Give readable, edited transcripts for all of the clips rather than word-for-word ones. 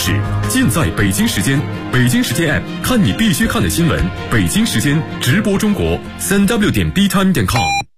事，尽在北京时间。北京时间 App 看你必须看的新闻。北京时间直播中国3w.btime.com。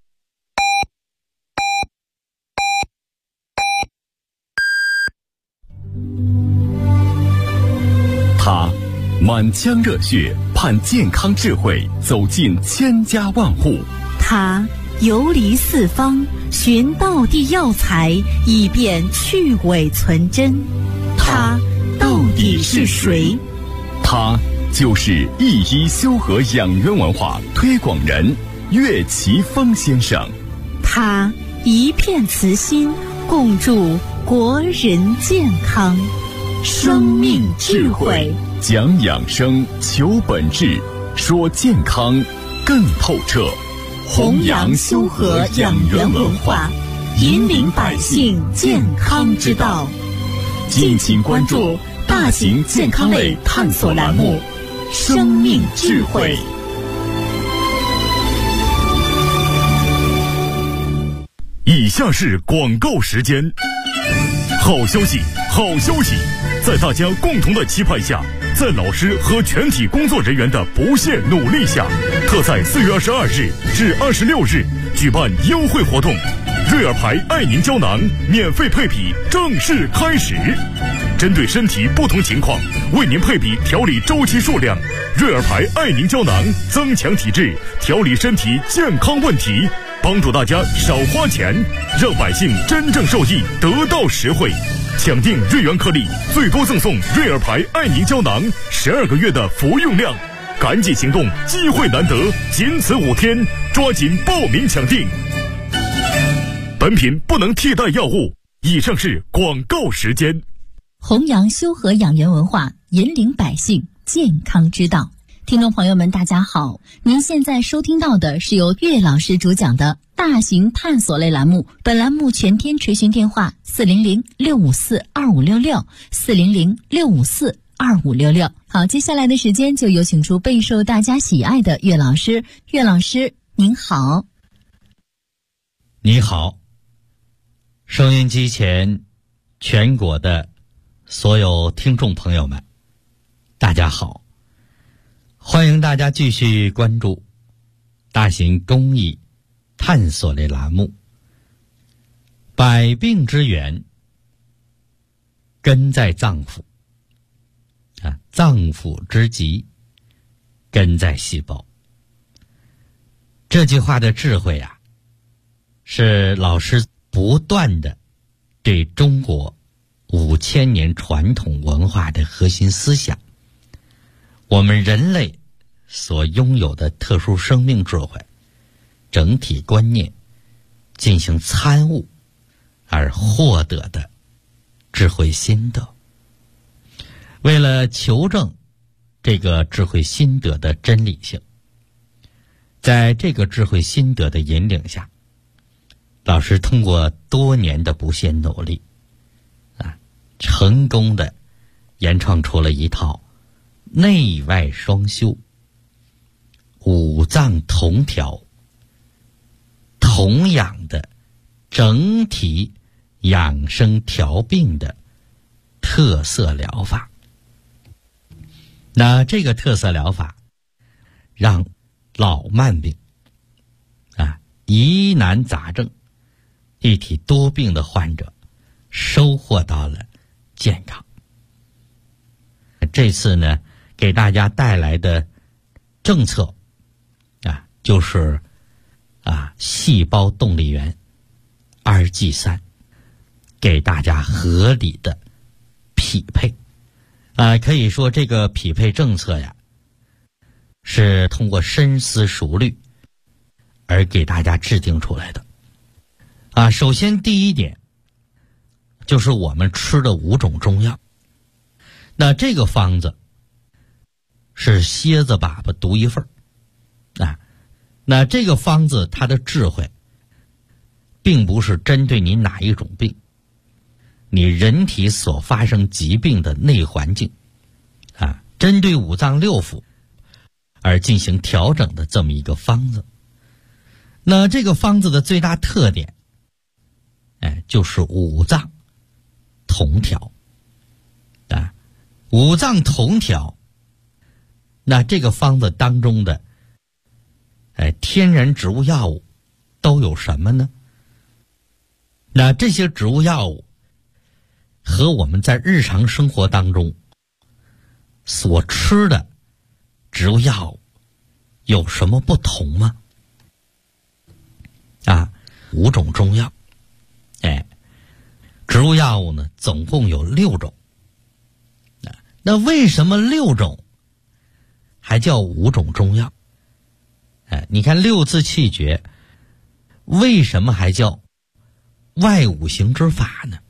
他满腔热血，盼健康智慧走进千家万户。 他游离四方，寻道地药材，以便去伪存真。他到底是谁？ 他就是一一修和养元文化推广人岳奇峰先生。 他一片慈心，共筑国人健康。生命智慧， 讲养生，求本质，说健康更透彻。 弘扬修和养元文化，引领百姓健康之道。 敬请关注大型健康类探索栏目《生命智慧》。以下是广告时间。好消息，好消息！在大家共同的期盼下，在老师和全体工作人员的不懈努力下，特在4月22日至26日举办优惠活动，瑞尔牌爱宁胶囊免费配比正式开始。针对身体不同情况，为您配比调理周期数量。瑞尔牌爱宁胶囊增强体质，调理身体健康问题，帮助大家少花钱，让百姓真正受益，得到实惠。抢订瑞元颗粒，最多赠送瑞尔牌爱宁胶囊12个月的服用量。赶紧行动，机会难得，仅此5天，抓紧报名抢订。本品不能替代药物。以上是广告时间。 弘扬修和养元文化，引领百姓健康之道。听众朋友们，大家好，您现在收听到的是由岳老师主讲的大型探索类栏目。本栏目全天垂询电话400-654-2566 400-654-2566。好，接下来的时间就有请出备受大家喜爱的岳老师。岳老师您好。 你好，收音机前全国的所有听众朋友们，大家好，欢迎大家继续关注大型公益探索类栏目百病之源根在脏腑脏腑之疾根在细胞。这句话的智慧是老师不断的对中国5000年传统文化的核心思想，我们人类所拥有的特殊生命智慧整体观念进行参悟而获得的智慧心得。为了求证这个智慧心得的真理性，在这个智慧心得的引领下，老师通过多年的不懈努力成功的研创出了一套内外双修、五脏同调、同养的整体养生调病的特色疗法。那这个特色疗法让老慢病疑难杂症一体多病的患者收获到了健康。这次呢，给大家带来的政策就是细胞动力源2G3，给大家合理的匹配。可以说这个匹配政策是通过深思熟虑而给大家制定出来的。首先第一点就是我们吃的5种中药。那这个方子是蝎子粑粑独一份那这个方子它的智慧并不是针对你哪一种病，你人体所发生疾病的内环境针对五脏六腑而进行调整的这么一个方子。那这个方子的最大特点就是五脏同调五脏同调，那这个方子当中的天然植物药物都有什么呢？那这些植物药物和我们在日常生活当中所吃的植物药物有什么不同吗？5种中药，植物药物呢总共有6种。那为什么6种还叫5种中药？你看6字气诀，为什么还叫外五行之法呢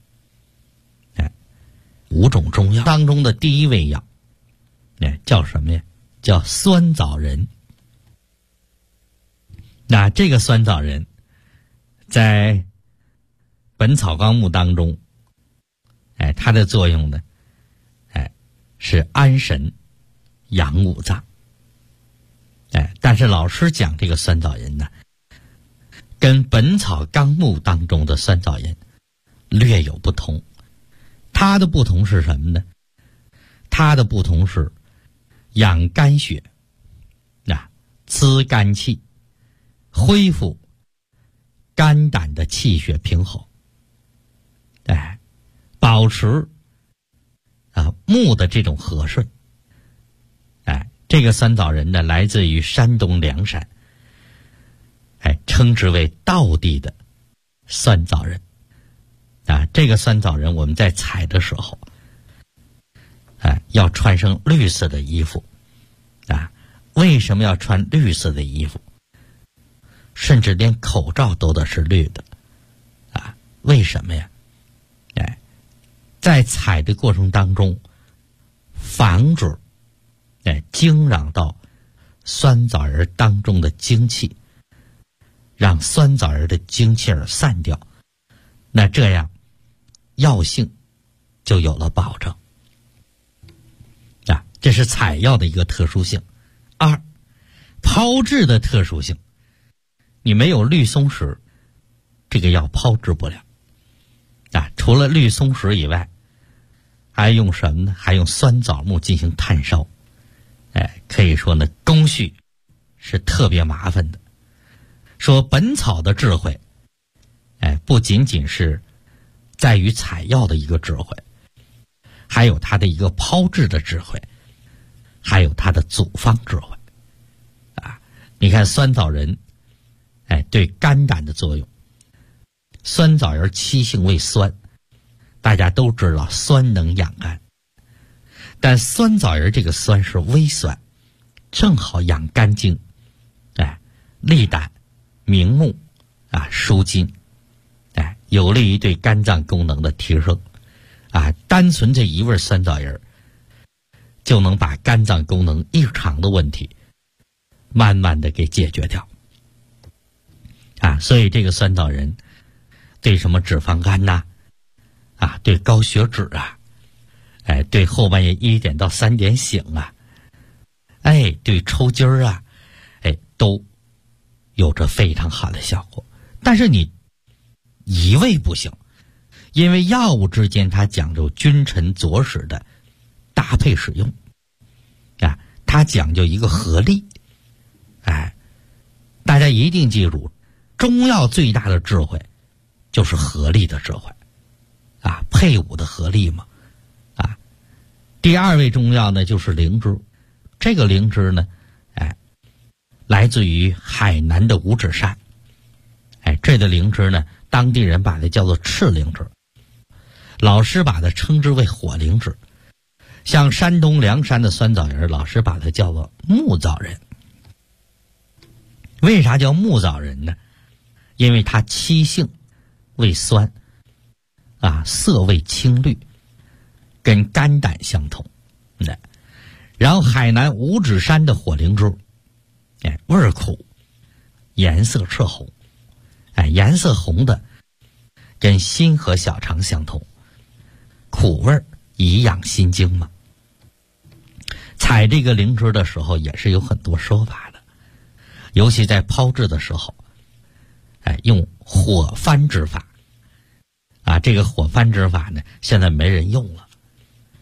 ？5种中药当中的第一味药，叫什么呀？叫酸枣仁。那这个酸枣仁在《本草纲目》当中，它的作用呢，是安神养五脏。但是老师讲这个酸枣仁呢，跟《本草纲目》当中的酸枣仁略有不同。它的不同是什么呢？它的不同是养肝血，滋肝气，恢复肝胆的气血平衡，保持木的这种和顺。这个酸枣仁呢，来自于山东梁山，称之为道地的酸枣仁。这个酸枣仁我们在采的时候，要穿上绿色的衣服。为什么要穿绿色的衣服？甚至连口罩都得是绿的。为什么呀？在采的过程当中，防止惊扰到酸枣仁当中的精气，让酸枣仁的精气儿散掉，那这样药性就有了保证。这是采药的一个特殊性。2，炮制的特殊性。你没有绿松石，这个药炮制不了。除了绿松石以外，还用什么呢？还用酸枣木进行炭烧。可以说呢，工序是特别麻烦的。说本草的智慧，不仅仅是在于采药的一个智慧，还有它的一个炮制的智慧，还有它的组方智慧。你看酸枣仁，对肝胆的作用。酸枣仁七性为酸，大家都知道酸能养肝，但酸枣仁这个酸是微酸，正好养肝经，利胆明目，舒筋，有利于对肝脏功能的提升。单纯这一味酸枣仁就能把肝脏功能异常的问题慢慢的给解决掉。所以这个酸枣仁对什么脂肪肝呐，对高血脂对后半夜1点到3点醒对抽筋儿都有着非常好的效果。但是你一味不行，因为药物之间它讲究君臣佐使的搭配使用，它讲究一个合力。大家一定记住，中药最大的智慧就是合力的智慧，配伍的合力嘛。第2味中药呢就是灵芝。这个灵芝呢，来自于海南的五指山。这个灵芝呢，当地人把它叫做赤灵芝，老师把它称之为火灵芝。像山东梁山的酸枣仁，老师把它叫做木枣仁。为啥叫木枣仁呢？因为它七性为酸，色味青绿，跟肝胆相同。然后海南五指山的火灵芝，味儿苦，颜色赤红，颜色红的跟心和小肠相同，苦味儿以养心经嘛。采这个灵芝的时候也是有很多说法的，尤其在炮制的时候，用火翻制法。这个火翻制法呢，现在没人用了。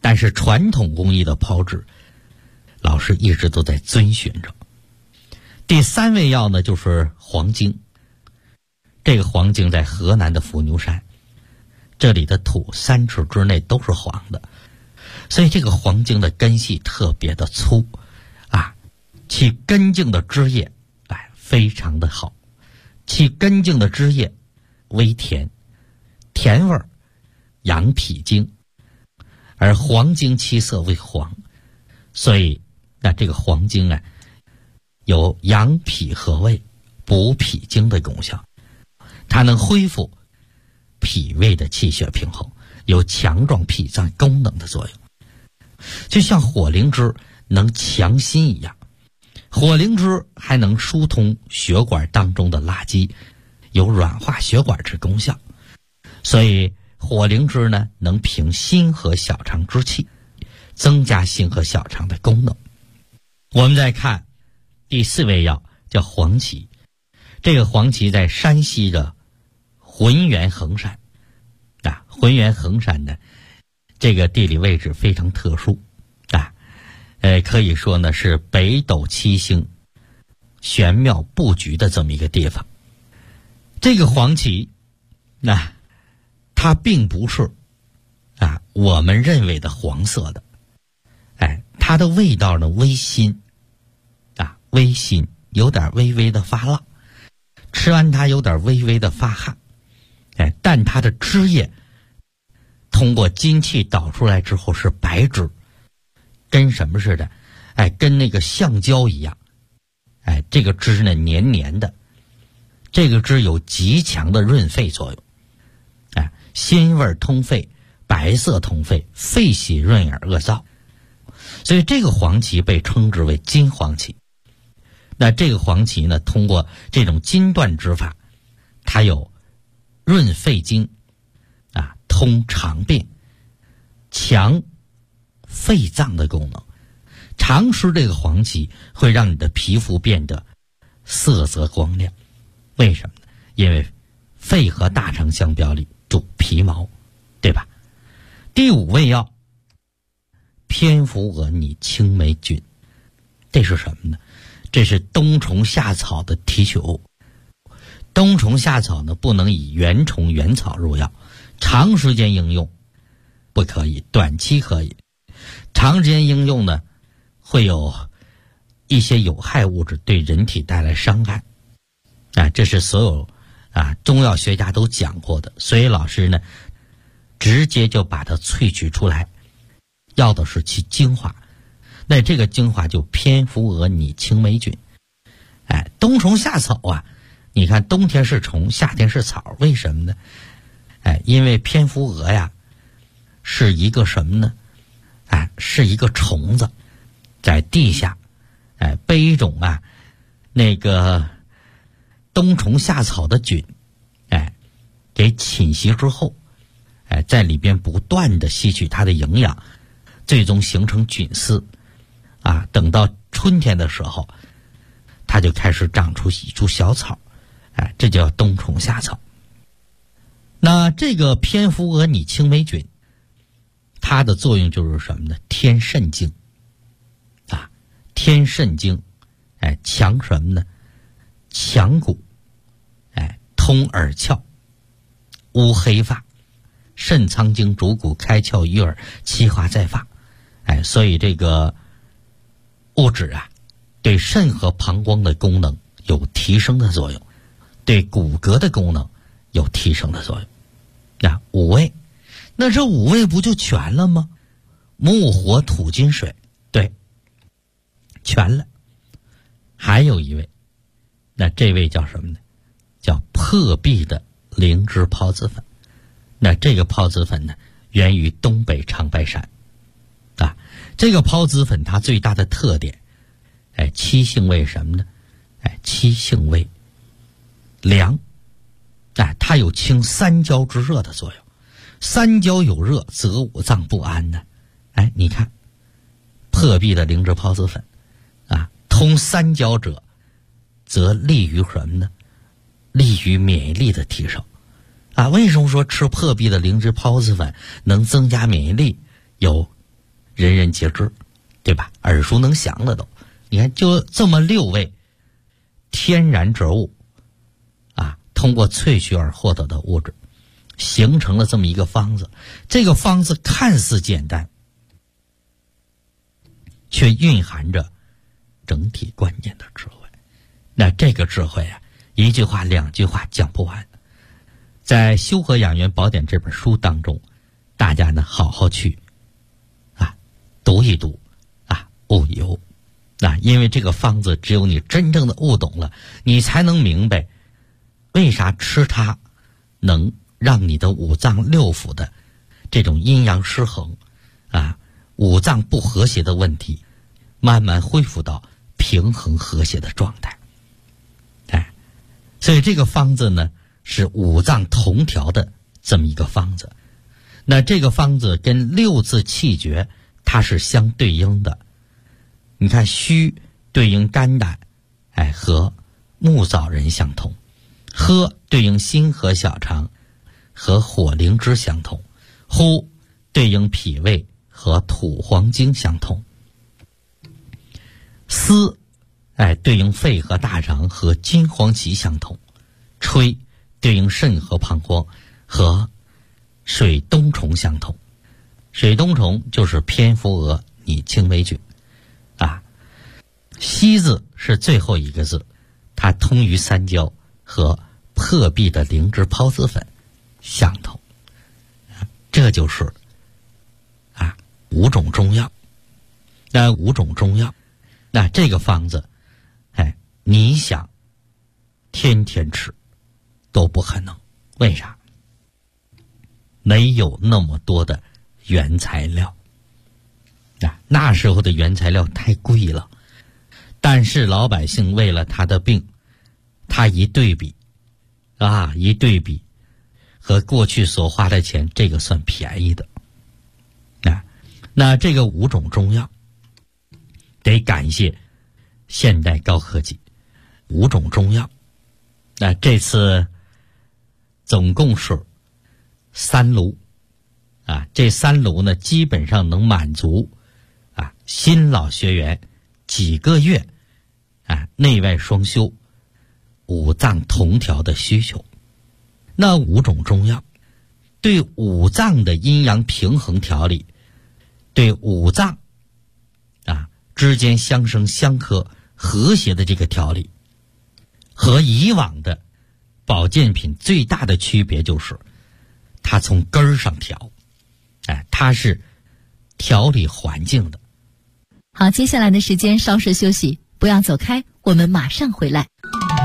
但是传统工艺的炮制，老师一直都在遵循着。第3味药呢，就是黄精。这个黄精在河南的伏牛山，这里的土3尺之内都是黄的，所以这个黄精的根系特别的粗啊，其根茎的枝叶非常的好，其根茎的枝叶微甜，甜味儿养脾经，而黄精其色为黄，所以这个黄精有养脾和胃、补脾经的功效，它能恢复脾胃的气血平衡，有强壮脾脏功能的作用。就像火灵芝能强心一样，火灵芝还能疏通血管当中的垃圾，有软化血管之功效。所以火灵芝呢，能平心和小肠之气，增加心和小肠的功能。我们再看第4味药，叫黄芪。这个黄芪在山西的浑源衡山浑源衡山呢，这个地理位置非常特殊可以说呢是北斗七星玄妙布局的这么一个地方。这个黄芪它并不是我们认为的黄色的，它的味道呢微辛微辛，有点微微的发辣，吃完它有点微微的发汗，但它的汁液通过津气导出来之后是白汁，跟什么似的？跟那个橡胶一样。这个汁呢黏黏的，这个汁有极强的润肺作用。鲜味通肺，白色通肺，肺喜润耳恶燥。所以这个黄芪被称之为金黄芪。那这个黄芪呢，通过这种筋断之法，它有润肺经通肠便、强肺脏的功能。常吃这个黄芪会让你的皮肤变得色泽光亮。为什么呢？因为肺和大肠相表里主皮毛，对吧？第5味药，蝙蝠蛾拟青霉菌。这是什么呢？这是冬虫夏草的提取物。冬虫夏草呢，不能以原虫原草入药，长时间应用不可以，短期可以。长时间应用呢，会有一些有害物质对人体带来伤害。这是所有中药学家都讲过的，所以老师呢直接就把它萃取出来，要的是其精华。那这个精华就蝙蝠蛾拟青霉菌。冬虫夏草你看冬天是虫，夏天是草，为什么呢？因为蝙蝠蛾是一个什么呢？是一个虫子，在地下被一种那个冬虫夏草的菌给侵袭之后，在里边不断的吸取它的营养，最终形成菌丝等到春天的时候，它就开始长出一株小草，这叫冬虫夏草。那这个蝙蝠蛾拟青霉菌，它的作用就是什么呢？添肾精添肾精，强什么呢？强骨，通耳窍，乌黑发，肾藏精主骨，开窍于耳，气化在发。所以这个物质对肾和膀胱的功能有提升的作用，对骨骼的功能有提升的作用。5味，那这5味不就全了吗？木火土金水，对，全了。还有一味，那这味叫什么呢？叫破壁的灵芝孢子粉。那这个孢子粉呢，源于东北长白山这个孢子粉它最大的特点七性味什么呢？七性味凉，它有清三焦之热的作用。三焦有热，则五脏不安呢。你看破壁的灵芝孢子粉通三焦者，则利于什么呢？利于免疫力的提升为什么说吃破壁的灵芝孢子粉能增加免疫力？有人人皆知，对吧？耳熟能详的都。你看，就这么6味天然植物啊，通过萃取而获得的物质，形成了这么一个方子。这个方子看似简单，却蕴含着整体关键的智慧。那这个智慧啊，一句话2句话讲不完。在《修和养元宝典》这本书当中，大家呢好好去读一读悟一悟。因为这个方子只有你真正的悟懂了，你才能明白为啥吃它能让你的五脏六腑的这种阴阳失衡五脏不和谐的问题慢慢恢复到平衡和谐的状态。所以这个方子呢是五脏同调的这么一个方子。那这个方子跟6字气诀它是相对应的。你看，虚对应肝胆，和木枣仁相同；喝对应心和小肠，和火灵芝相同；呼对应脾胃，和土黄精相同；思对应肺和大肠，和金黄芪相同；吹对应肾和膀胱，和水冬虫相同。水冬虫就是蝙蝠蛾拟青霉菌。西字是最后一个字，它通于三焦，和破壁的灵芝孢子粉相同。这就是5种中药。那5种中药，那这个方子你想天天吃都不可能。为啥？没有那么多的原材料。那时候的原材料太贵了，但是老百姓为了他的病，他一对比和过去所花的钱，这个算便宜的。那这个5种中药得感谢现代高科技。5种中药，那这次总共是3炉这3炉呢基本上能满足新老学员几个月内外双修、五脏同调的需求。那5种中药对五脏的阴阳平衡调理，对五脏之间相生相克和谐的这个调理，和以往的保健品最大的区别就是它从根儿上调，它是调理环境的。 好，接下来的时间稍事休息，不要走开，我们马上回来。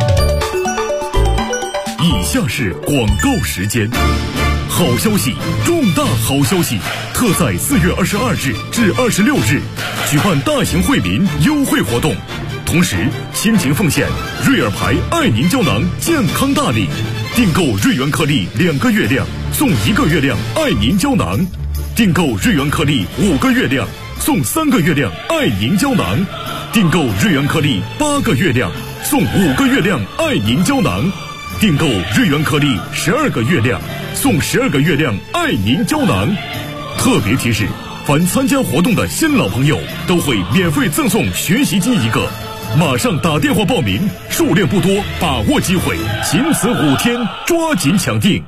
以下是广告时间。好消息，重大好消息！特在4月22日至26日举办大型惠民优惠活动，同时亲情奉献瑞尔牌爱宁胶囊健康大礼，订购瑞元颗粒2个月量送1个月量爱宁胶囊，订购瑞元颗粒5个月量送3个月亮爱宁胶囊，订购瑞元颗粒8个月亮送5个月亮爱宁胶囊，订购瑞元颗粒12个月亮送12个月亮爱宁胶囊。特别提示，凡参加活动的新老朋友都会免费赠送学习机1个，马上打电话报名，数量不多，把握机会，仅此5天，抓紧抢订。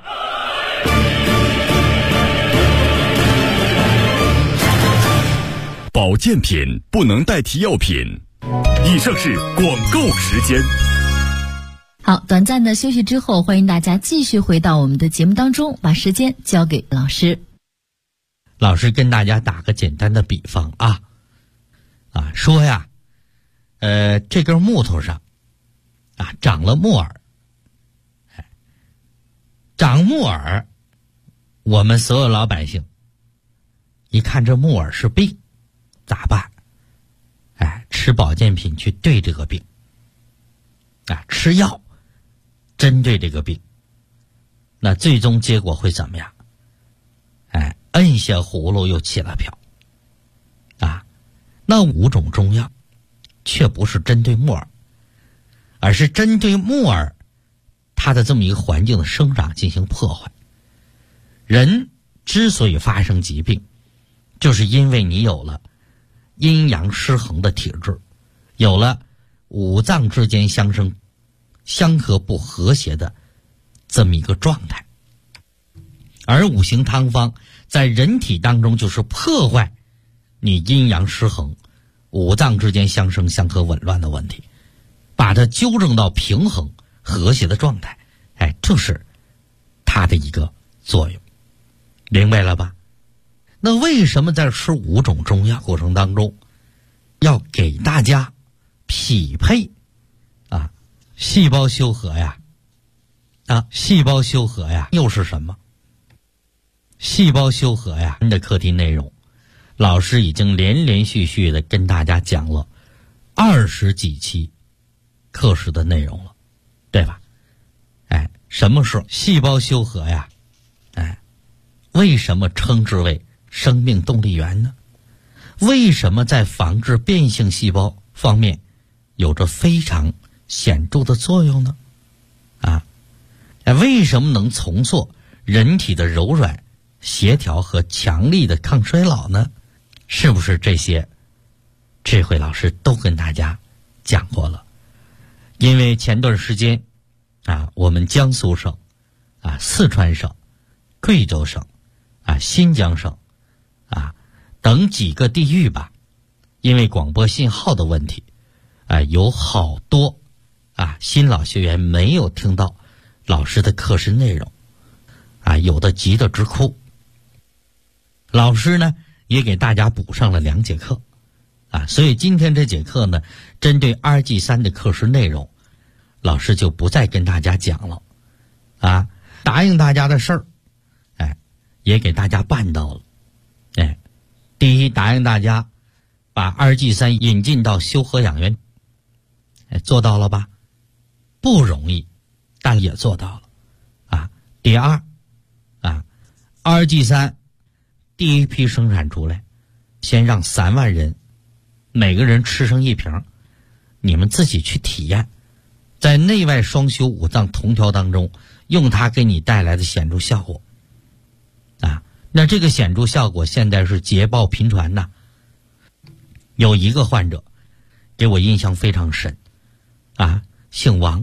保健品不能代替药品。以上是广告时间。 好，短暂的休息之后，欢迎大家继续回到我们的节目当中，把时间交给老师。 老师跟大家打个简单的比方说呀，这根木头上长了木耳，长木耳，我们所有老百姓一看这木耳是病，咋办？吃保健品去对这个病，吃药针对这个病，那最终结果会怎么样？摁下葫芦又起了瓢。那5种中药却不是针对木耳，而是针对木耳它的这么一个环境的生长进行破坏。人之所以发生疾病， 就是因为你有了阴阳失衡的体质，有了五脏之间相生相合不和谐的这么一个状态。而五行汤方在人体当中就是破坏你阴阳失衡、五脏之间相生相合紊乱的问题，把它纠正到平衡和谐的状态。这是它的一个作用，明白了吧？那为什么在吃5种中药过程当中要给大家匹配细胞修和呀？细胞修和呀又是什么？细胞修和呀的课题内容，老师已经连续的跟大家讲了20几期课时的内容了，对吧？什么是细胞修和呀？为什么称之为生命动力源呢？为什么在防治变性细胞方面有着非常显著的作用呢？为什么能重塑人体的柔软、协调和强力的抗衰老呢？是不是这些这回老师都跟大家讲过了？因为前段时间我们江苏省四川省、贵州省新疆省等几个地域吧，因为广播信号的问题有好多新老学员没有听到老师的课时内容有的急得直哭。老师呢也给大家补上了2节课所以今天这节课呢，针对2G3的课时内容，老师就不再跟大家讲了答应大家的事儿也给大家办到了。第一，答应大家把2G3引进到修和养元，做到了吧？不容易，但也做到了第二2G3第一批生产出来，先让3万人每个人吃上1瓶，你们自己去体验，在内外双修五脏同调当中用它给你带来的显著效果那这个显著效果现在是捷报频传呐。有一个患者给我印象非常深姓王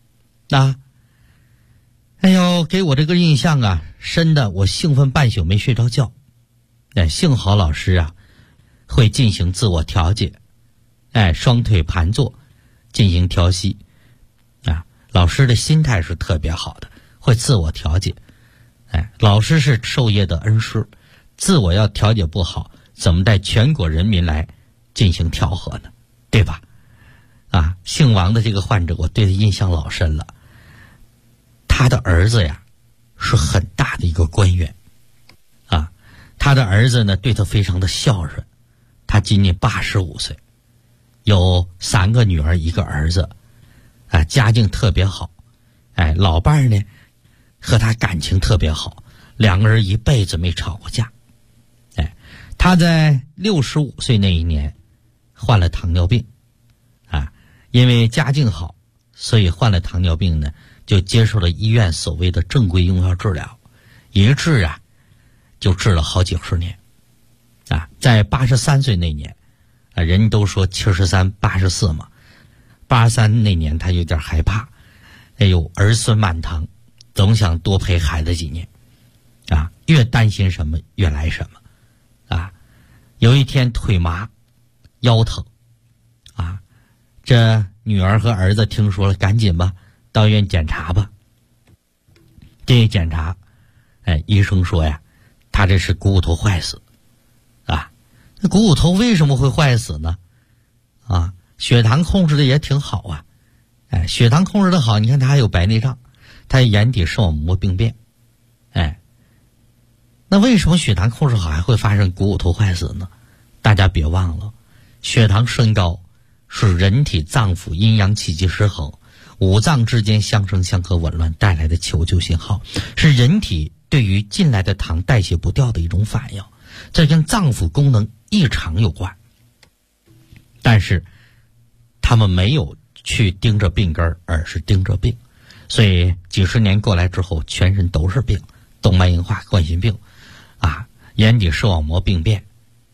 给我这个印象深的我兴奋半宿没睡着觉。幸好老师会进行自我调节，双腿盘坐进行调息老师的心态是特别好的，会自我调节。老师是授业的恩师，自我要调节不好，怎么带全国人民来进行调和呢？对吧？姓王的这个患者，我对他印象老深了。他的儿子是很大的一个官员他的儿子呢对他非常的孝顺，他今年85岁，有3个女儿1个儿子家境特别好老伴儿呢和他感情特别好，2个人一辈子没吵过架他在65岁那一年患了糖尿病因为家境好，所以患了糖尿病呢就接受了医院所谓的正规用药治疗，一治就治了好几十年在83岁那年人都说73、84嘛，83那年他有点害怕，儿孙满堂，总想多陪孩子几年越担心什么越来什么有一天腿麻腰疼这女儿和儿子听说了，赶紧吧到医院检查吧。这一检查医生说他这是股骨头坏死那股骨头为什么会坏死呢血糖控制的也挺好血糖控制的好，你看他还有白内障，他有眼底视网膜病变那为什么血糖控制好还会发生股骨头坏死呢？大家别忘了，血糖升高是人体脏腑阴阳气机失衡，五脏之间相生相克紊乱带来的求救信号，是人体对于进来的糖代谢不掉的一种反应，这跟脏腑功能异常有关。但是他们没有去盯着病根，而是盯着病，所以几十年过来之后，全身都是病，动脉硬化、冠心病眼底视网膜病变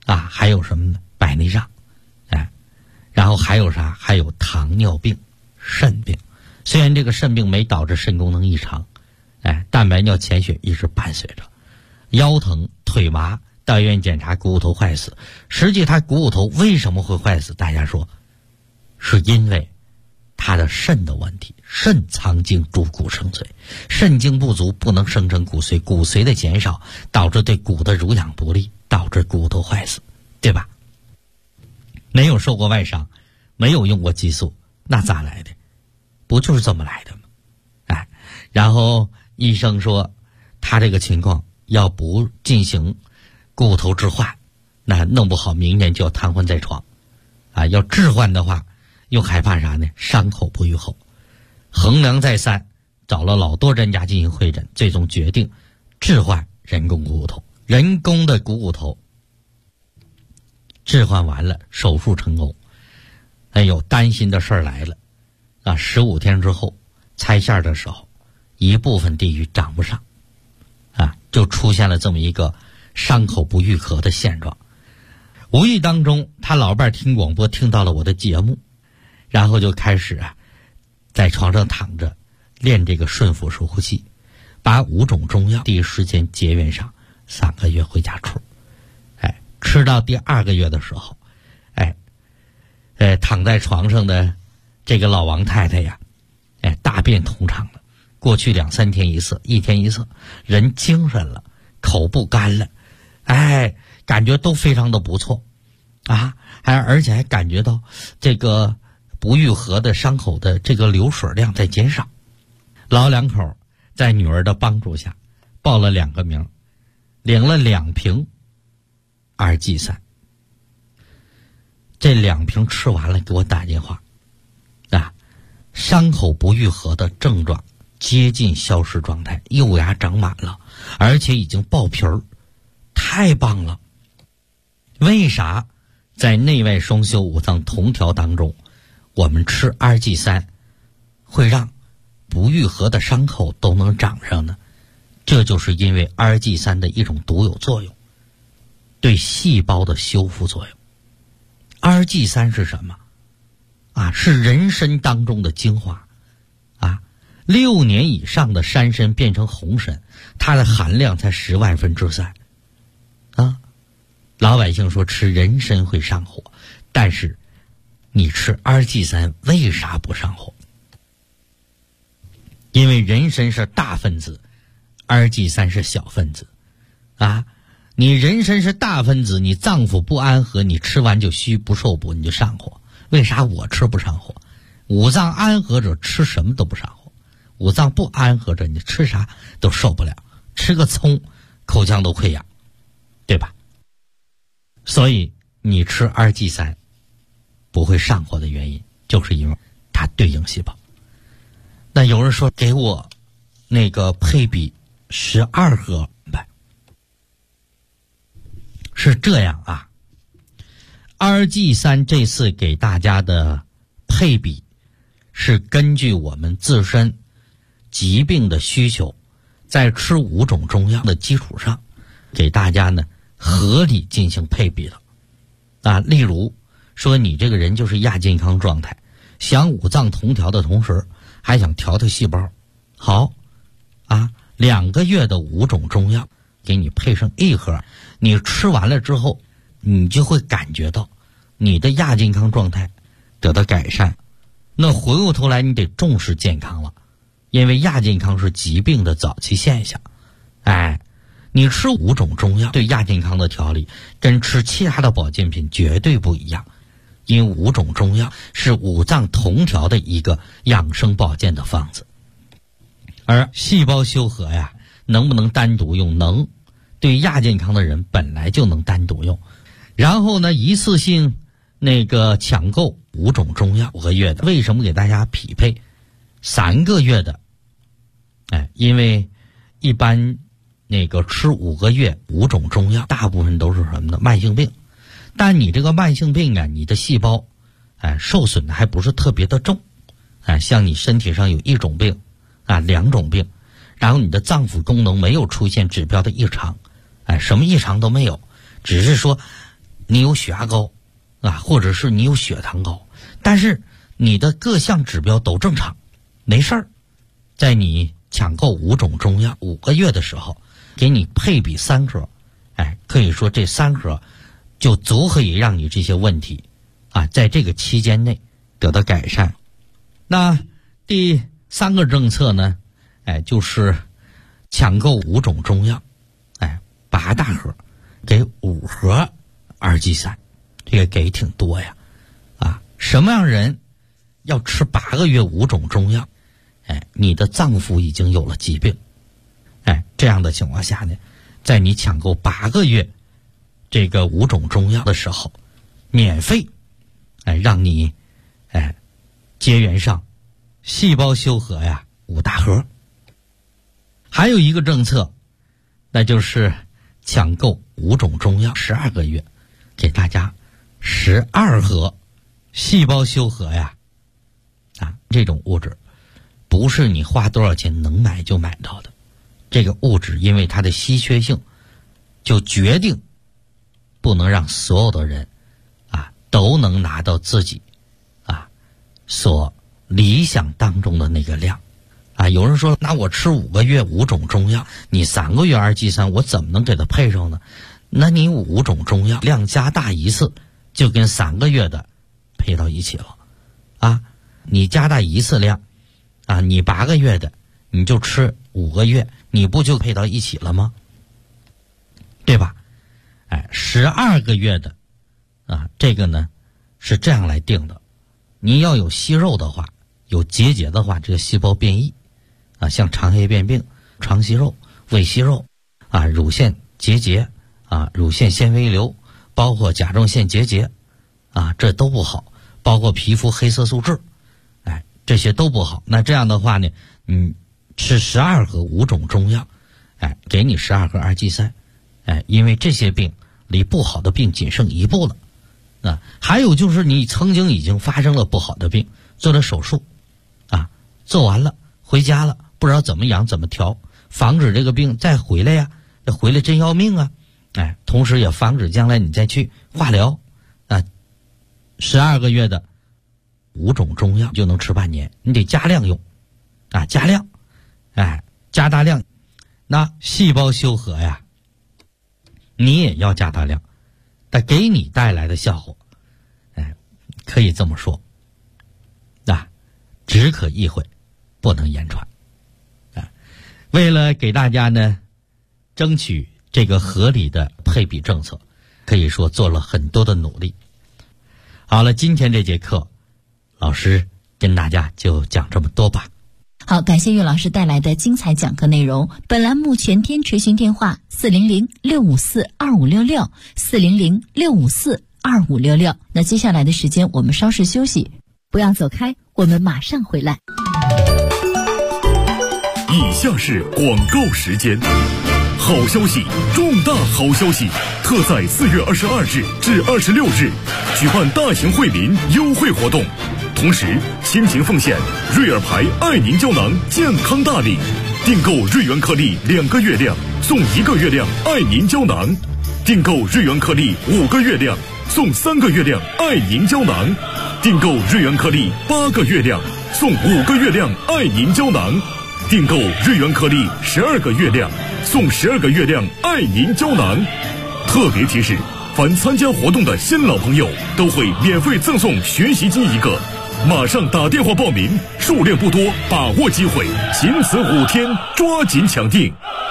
啊，还有什么呢？白内障，哎，然后还有啥？还有糖尿病、肾病。虽然这个肾病没导致肾功能异常，哎，蛋白尿潜血一直伴随着。腰疼、腿麻，到医院检查股骨头坏死。实际他股骨头为什么会坏死？大家说，是因为他的肾的问题，肾藏精主骨生髓，肾精不足不能生成骨髓，骨髓的减少导致对骨的濡养不利，导致骨头坏死，对吧？没有受过外伤，没有用过激素，那咋来的？不就是这么来的吗？哎，然后医生说他这个情况要不进行骨头置换，那弄不好明年就要瘫痪在床啊！要置换的话又害怕啥呢？伤口不愈后。衡量再三，找了老多专家进行会诊，最终决定置换人工股骨头。人工的股骨头置换完了，手术成功。哎呦，担心的事儿来了啊！15天之后拆线的时候，一部分地域长不上啊，就出现了这么一个伤口不愈合的现状。无意当中，他老伴听广播听到了我的节目，然后就开始在床上躺着练这个顺腹式呼吸，把5种中药第一时间结缘上，3个月回家出。哎，吃到第2个月的时候，躺在床上的这个老王太太呀，大便通畅了，过去2、3天一次，1天一次，人精神了，口不干了，感觉都非常的不错啊，而且还感觉到这个不愈合的伤口的这个流水量在减少。老两口在女儿的帮助下报了2个名，领了2瓶2G3。这2瓶吃完了给我打电话啊，伤口不愈合的症状接近消失状态，幼芽长满了，而且已经爆皮儿，太棒了。为啥在内外双修5脏同调当中，我们吃 2G3 会让不愈合的伤口都能长上呢？这就是因为 2G3 的一种独有作用，对细胞的修复作用。2G3 是什么啊？是人参当中的精华啊！6年以上的山参变成红参，它的含量才10万分之3啊！老百姓说吃人参会上火，但是你吃 2G3 为啥不上火？因为人参是大分子，2G3 是小分子啊！你人参是大分子，你脏腑不安和，你吃完就虚不受补，你就上火。为啥我吃不上火？五脏安和者吃什么都不上火，五脏不安和者你吃啥都受不了，吃个葱口腔都溃疡，对吧？所以你吃 2G3 不会上火的原因，就是因为它对应细胞。那有人说给我那个配比12盒呗，是这样啊。2G3 这次给大家的配比是根据我们自身疾病的需求，在吃5种中药的基础上，给大家呢合理进行配比的啊。例如说你这个人就是亚健康状态，想5脏同调的同时还想调细胞，好啊，2个月的5种中药给你配上1盒，你吃完了之后，你就会感觉到你的亚健康状态得到改善。那回过头来你得重视健康了，因为亚健康是疾病的早期现象。你吃5种中药对亚健康的调理跟吃其他的保健品绝对不一样，因为5种中药是5脏同调的一个养生保健的方子。而细胞修和呀，能不能单独用？能，对亚健康的人本来就能单独用。然后呢，一次性抢购5种中药5个月的，为什么给大家匹配3个月的？因为一般吃5个月5种中药，大部分都是什么呢？慢性病。但你这个慢性病啊，你的细胞受损的还不是特别的重像你身体上有1种病2种病，然后你的脏腑功能没有出现指标的异常什么异常都没有，只是说你有血压高啊，或者是你有血糖高，但是你的各项指标都正常，没事儿。在你抢购5种中药5个月的时候，给你配比3盒，可以说这3盒就足可以让你这些问题啊，在这个期间内得到改善。那第3个政策呢，就是抢购5种中药，8大盒给5盒二剂3，这个给挺多呀。啊，什么样人要吃8个月5种中药？你的脏腑已经有了疾病，这样的情况下呢，在你抢购8个月这个5种中药的时候，免费让你结缘上细胞修和呀5大盒。还有一个政策，那就是抢购5种中药12个月，给大家12盒细胞修和呀这种物质不是你花多少钱能买就买到的，这个物质因为它的稀缺性，就决定不能让所有的人都能拿到自己所理想当中的那个量有人说，那我吃5个月5种中药，你3个月二剂3，我怎么能给它配上呢？那你5种中药量加大一次，就跟3个月的配到一起了你加大一次量你8个月的你就吃5个月，你不就配到一起了吗？对吧？12个月的这个呢是这样来定的，你要有息肉的话，有结节的话，这个细胞变异像肠黑变病、肠息肉、胃息肉乳腺结节乳腺纤维瘤，包括甲状腺结节这都不好，包括皮肤黑色素痣这些都不好。那这样的话呢，吃12盒5种中药给你12盒二剂3因为这些病离不好的病仅剩1步了还有就是你曾经已经发生了不好的病，做了手术做完了回家了，不知道怎么养怎么调，防止这个病再回来呀，这回来真要命同时也防止将来你再去化疗12个月的5种中药就能吃半年，你得加量用加量加大量。那细胞修和呀，你也要加大量，但给你带来的效果可以这么说只可意会不能言传为了给大家呢争取这个合理的配比政策，可以说做了很多的努力。好了，今天这节课老师跟大家就讲这么多吧。 好，感谢岳老师带来的精彩讲课内容。本栏目全天垂询电话400-654-2566 400-654-2566。那接下来的时间我们稍事休息，不要走开，我们马上回来。 以下是广告时间。好消息，重大好消息！特在4月22日至26日举办大型惠民优惠活动，同时倾情奉献瑞尔牌爱宁胶囊健康大礼，订购瑞元颗粒2个月量送1个月量爱宁胶囊，订购瑞元颗粒5个月量送3个月量爱宁胶囊，订购瑞元颗粒8个月量送5个月量爱宁胶囊，订购瑞元颗粒12个月量送12个月亮爱宁胶囊。特别提示，凡参加活动的新老朋友都会免费赠送学习机1个，马上打电话报名，数量不多，把握机会，仅此5天，抓紧抢订。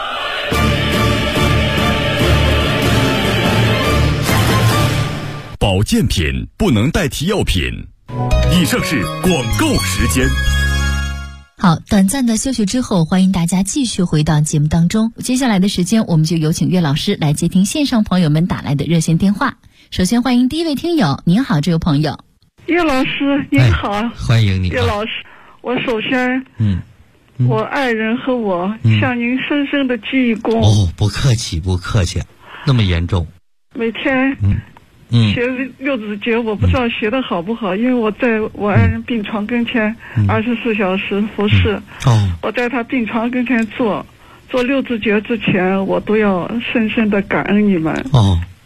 保健品不能代替药品。以上是广告时间。 好，短暂的休息之后，欢迎大家继续回到节目当中。接下来的时间，我们就有请岳老师来接听线上朋友们打来的热线电话。首先欢迎第一位听友，您好，这位朋友。 岳老师您好， 欢迎你。 岳老师，我首先我爱人和我向您深深的鞠一躬。 不客气不客气，那么严重。 每天学六字诀，我不知道学的好不好，因为我在我爱人病床跟前24小时服侍。我在他病床跟前做六字诀之前，我都要深深的感恩你们。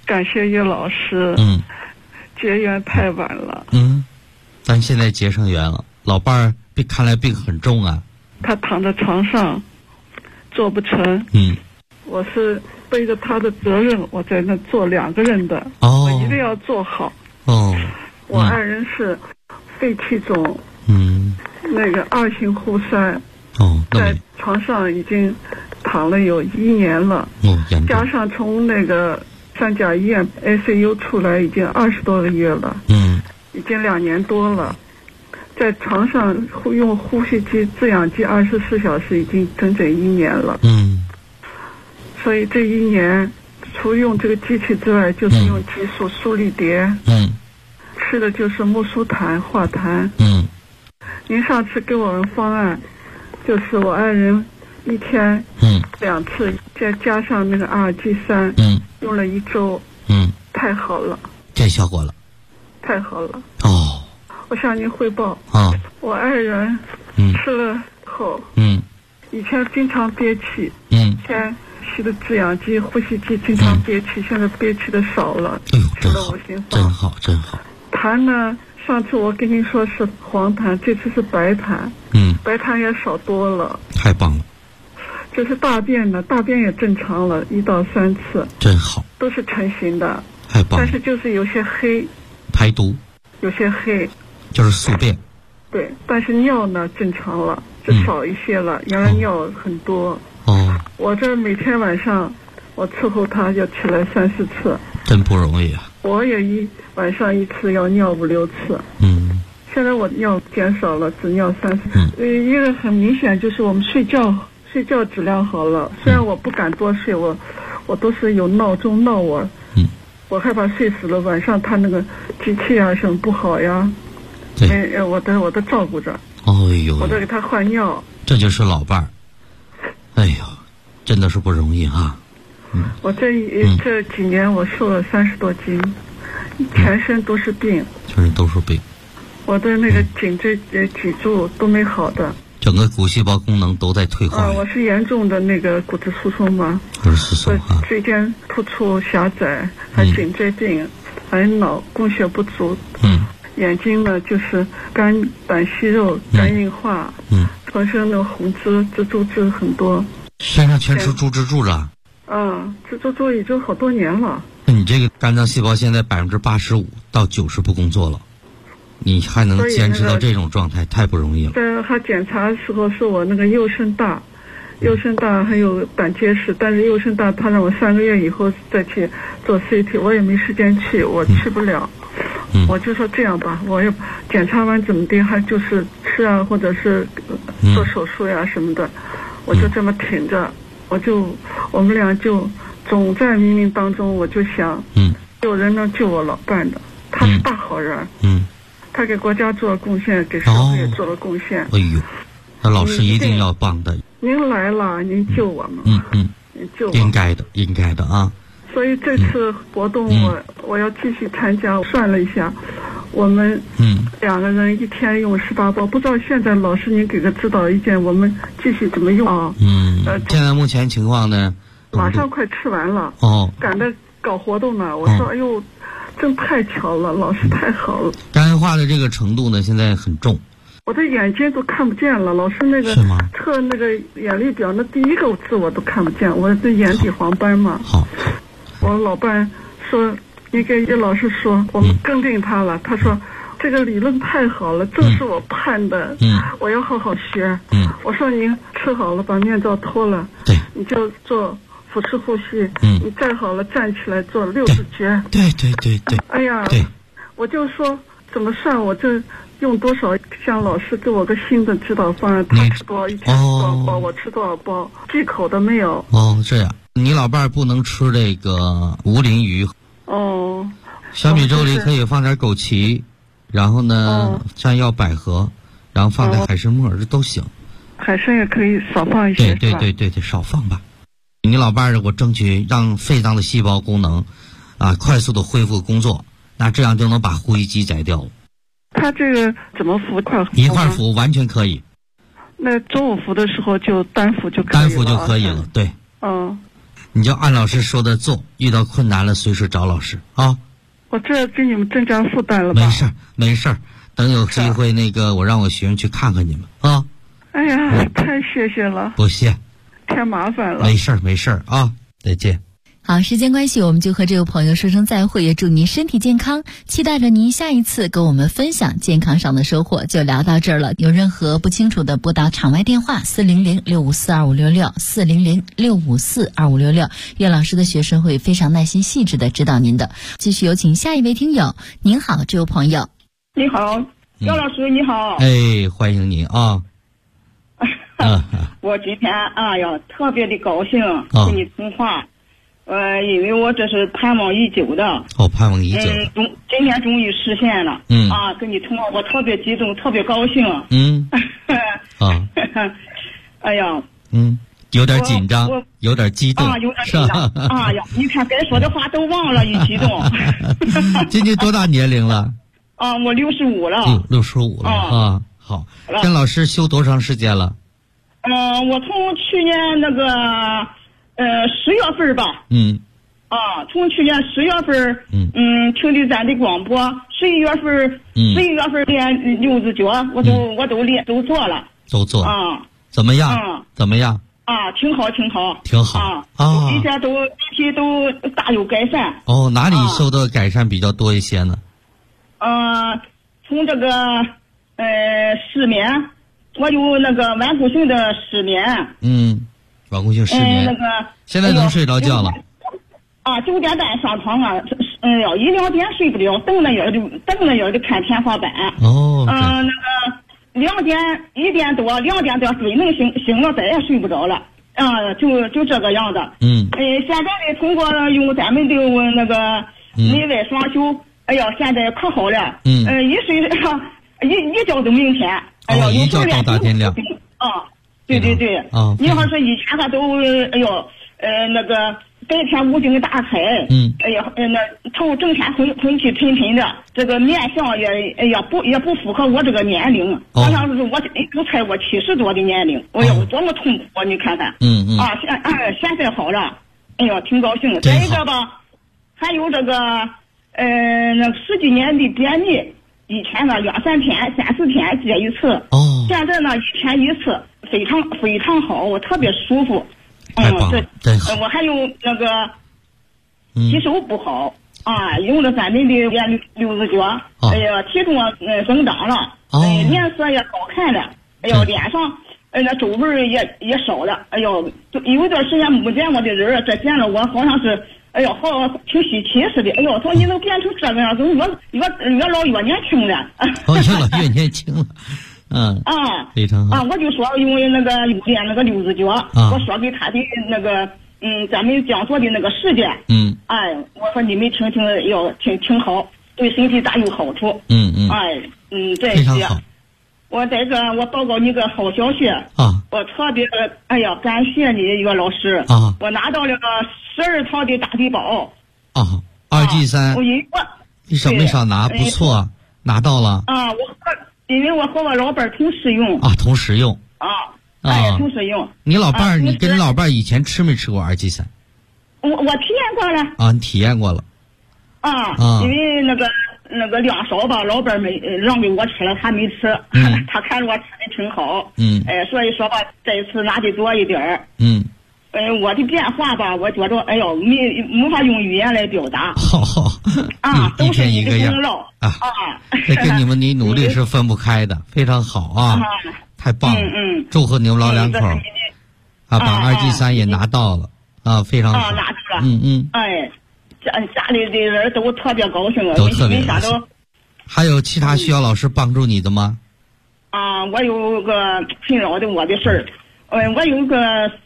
感谢叶老师。结缘太晚了。 咱现在结上缘了。老伴儿看来病很重啊。 他躺在床上，做不成。我是背着他的责任，我在那做2个人的。我一定要做好。我爱人是肺气肿。那个2型呼塞。在床上已经躺了有1年了。加上从那个三甲医院 ICU 出来已经20多个月了。已经2年多了。在床上用呼吸机、制氧机24小时，已经整整1年了。所以这1年，除用这个机器之外，就是用激素、速力碟。吃的就是木舒坦、化痰。您上次给我们方案，就是我爱人1天2次，再加上那个阿尔济酸，用了1周。太好了。 见效果了。 太好了。我向您汇报。我爱人吃了后，以前经常憋气。以前吸的制氧机、呼吸机经常憋气，现在憋气的少了。吃了5型方。 真好，真好。 痰呢？上次我跟您说是黄痰，这次是白痰。白痰也少多了。 太棒了。 就是大便呢，大便也正常了1到3次。 真好。 都是成型的。 太棒了。 但是就是有些黑。 排毒。 有些黑。 就是宿便。 对，但是尿呢正常了，就少一些了。原来尿很多。我这每天晚上我伺候他要起来3、4次。 真不容易啊。 我也晚上1次要尿5、6次。现在我尿减少了，只尿3次。一个很明显就是我们睡觉质量好了。虽然我不敢多睡，我都是有闹钟闹我。我害怕睡死了，晚上他那个机器啊什么不好呀。我都照顾着。我都给他换尿。 这就是老伴儿。哎呦，真的是不容易啊。 我这几年我瘦了30多斤，全身都是病。 全身都是病。 我的那个颈柱都没好的。 整个骨细胞功能都在退化。 我是严重的那个骨质疏松嘛。 骨质疏松啊。 椎间突出狭窄，还颈椎病，还脑供血不足。眼睛呢就是肝胆息肉、肝硬化。浑身的红脂、蜘蛛痣很多。 身上全是猪蜘蛛了。 蜘蛛蛛已经好多年了。 那你这个肝脏细胞现在85%到90%不工作了，你还能坚持到这种状态，太不容易了。 在他检查的时候说我那个右肾大还有胆结石，但是右肾大他让我3个月以后再去做 CT， 我也没时间去，我去不了。我就说这样吧，我也检查完怎么的，还就是吃啊，或者是做手术呀什么的，我就这么挺着。我们俩就总在冥冥当中，我就想，有人能救我老伴的，他是大好人。他给国家做了贡献，给社会也做了贡献。 哎呦，那老师一定要帮的。 您来了，您救我们。您救我。 应该的啊。 所以这次活动我要继续参加。我算了一下，我们2个人1天用18包，不知道现在老师您给个指导意见，我们继续怎么用啊？ 现在目前情况呢， 马上快吃完了。赶着搞活动呢。我说哎呦，真太巧了，老师太好了。 肝硬化的这个程度呢，现在很重。 我的眼睛都看不见了，老师那个测那个眼力表，那第1个字我都看不见，我这眼底黄斑嘛。我老伴说，你给叶老师说，我们更定他了。他说这个理论太好了，正是我盼的。我要好好学。我说您吃好了，把面罩脱了，你就做腹式呼吸。你站好了，站起来做6字诀。 对。 哎呀，我就说怎么算，我这用多少？像老师给我个新的指导方案，他吃多少1天多少包，我吃多少包，忌口的没有。 这样，你老伴儿不能吃这个无鳞鱼。小米粥里可以放点枸杞，然后呢山药、百合，然后放点海参末，这都行。 海参也可以少放一些。 对，少放吧。你老伴儿，我争取让肺脏的细胞功能快速的恢复工作，那这样就能把呼吸机摘掉了。 他这个怎么服？ 一块服完全可以。 那中午服的时候就单服就可以了。 单服就可以了，对。 你就按老师说的做，遇到困难了随时找老师啊。 我这给你们增加负担了吧？ 没事儿，等有机会我让我学生去看看你们啊。 哎呀，太谢谢了。 不谢， 太麻烦了。 没事儿啊，再见。 好，时间关系，我们就和这位朋友说声再会，也祝您身体健康，期待着您下一次跟我们分享健康上的收获。就聊到这儿了，有任何不清楚的拨打场外电话400-654-2566，400-654-2566，岳老师的学生会非常耐心细致的指导您的。继续有请下一位听友。您好，这位朋友。 你好，姚老师你好。 欢迎你啊。 我今天特别的高兴跟你通话。因为我这是盼望已久的。 盼望已久。 今天终于实现了。跟你通话我特别激动，特别高兴。哎呀。 有点紧张，有点激动。 有点紧张。你看该说的话都忘了，一激动。 今年多大年龄了？ 我65了。 65了好，跟老师修多长时间了？ 我从去年10月份吧。从去年10月份，听的咱的广播，11月份练6字脚，我都练都做了。 都做。怎么样？怎么样？ 挺好。一些都大有改善。 哪里受到改善比较多一些呢？ 从这个失眠，我有那个顽固性的失眠。 顽固性失眠。现在能睡着觉了 ？9点半上床1-2点睡不了，瞪着眼的看天花板。1点多睡能醒了，再也睡不着了。就这个样子。现在呢，通过用咱们的那个内外双修，现在可好了。一睡一觉到明天。 一觉到大天亮。 对。你要是以前都那个白天无精打采。那头整天昏气沉沉的，这个面相也不符合我这个年龄。好像是我都猜我70多的年龄。多么痛苦啊！你看看。现在好了。挺高兴的。再一个吧，还有这个那10几年的便秘，以前呢2-3天、3-4天接一次。现在呢1天1次，非常好，我特别舒服。我还有那个吸收不好用了咱们的练6字脚，体重增长了，脸色也好看了，脸上那皱纹也少了，有一段时间没见我的人，这见了我好像是好挺稀奇似的。说你能变成这个样子，越老越年轻了。 越老越年轻了。非常好。 我就说因为那个练那个6字脚，我说给他的那个咱们讲座的那个时间。我说你们听挺好，对身体大有好处。这些。我在这我报告你个好消息。我特别感谢你岳老师。我拿到了12套的大地宝。 2G3。你少没少拿，不错，拿到了。 因为我和我老伴儿同时用。 同时用。 同时用。 你老伴儿，你跟老伴儿以前吃没吃过2G3？ 我体验过了。 你体验过了。 因为那个量少吧，老伴儿没让给我吃了，他没吃。他看着我吃的挺好。所以说吧，这一次拿的多一点儿。我的变化吧，我觉着没法用语言来表达。 一天一个样功劳。 这跟你们努力是分不开的，非常好太棒了。祝贺你们老两口把2G3也拿到了非常好。 拿到了。家里的人都特别高兴了， 都特别高兴。还有其他需要老师帮助你的吗？ 我有个困扰的我的事儿。我有个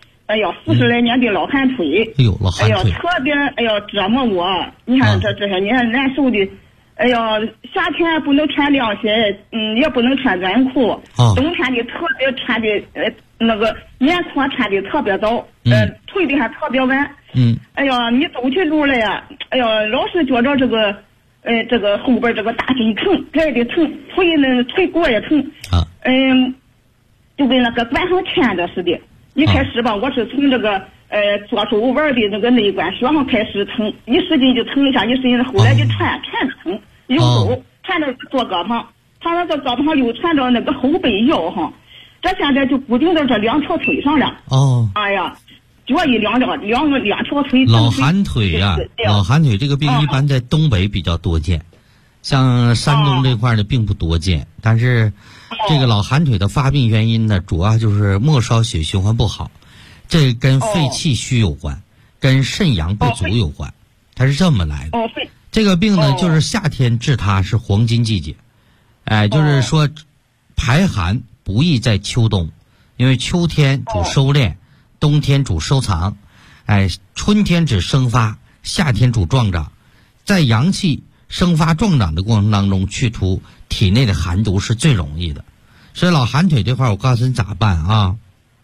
40来年的老寒腿。 老寒腿。 特别折磨我。你看这些年难受的。夏天不能穿凉鞋，也不能穿短裤。冬天的特别穿的那个棉裤穿的特别早，退的还特别晚。你走起路来呀，老是觉着这个后边这个大腿疼，来的疼，腿骨也疼。就跟那个管上牵着似的。一开始吧，我是从这个做手腕的那个内关，血上开始疼，一使劲就疼一下，一使劲，后来就传疼，又走传到左胳膊，传到这胳膊上又传到那个后背腰上，这现在就固定到这两条腿上了。哎呀，脚一两条腿。 老寒腿呀，老寒腿这个病一般在东北比较多见，像山东这块的并不多见。但是这个老寒腿的发病原因呢，主要就是末梢血循环不好。这跟肺气虚有关，跟肾阳不足有关，它是这么来的。这个病呢，就是夏天治它是黄金季节，就是说排寒不宜在秋冬，因为秋天主收敛，冬天主收藏，春天指生发，夏天主壮长，在阳气生发壮长的过程当中，去除体内的寒毒是最容易的。所以老寒腿这块，我告诉你咋办啊？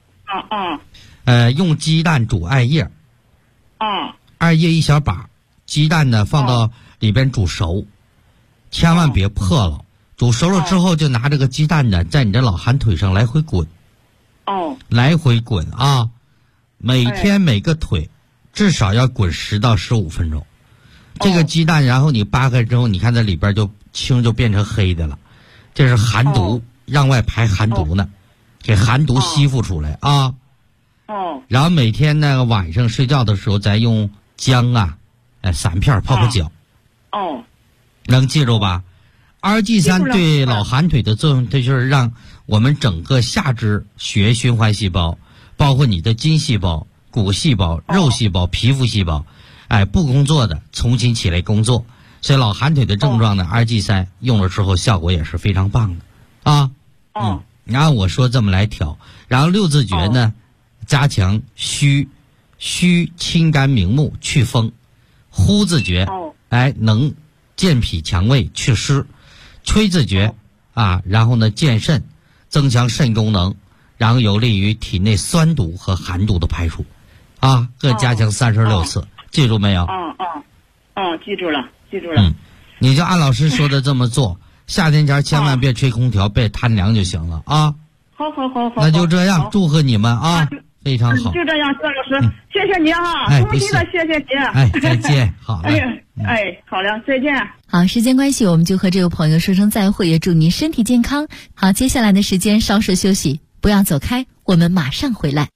用鸡蛋煮艾叶，艾叶一小把，鸡蛋呢放到里边煮熟，千万别破了。煮熟了之后，就拿这个鸡蛋呢，在你的老寒腿上来回滚，来回滚啊！每天每个腿至少要滚10到15分钟。这个鸡蛋，然后你扒开之后，你看这里边就青就变成黑的了，这是寒毒，让外排寒毒呢，给寒毒吸附出来啊。然后每天那个晚上睡觉的时候，再用姜散片泡泡脚。能记住吧？RG3对老寒腿的作用，它就是让我们整个下肢血液循环细胞，包括你的筋细胞、骨细胞、肉细胞、皮肤细胞，不工作的重新起来工作。所以老寒腿的症状呢，RG3用了之后效果也是非常棒的你按我说这么来调，然后6字诀呢。加强虚清肝明目祛风，呼字诀能健脾强胃祛湿，吹字诀然后呢健肾，增强肾功能，然后有利于体内酸毒和寒毒的排出各加强36次，记住没有？ 记住了。 你就按老师说的这么做，夏天前千万别吹空调，别贪凉就行了好，那就这样，祝贺你们非常好， 就这样，薛老师，谢谢你衷心的谢谢你。再见，好了。 好了，再见。 好，时间关系，我们就和这位朋友说声再会，也祝您身体健康。好，接下来的时间稍事休息，不要走开，我们马上回来。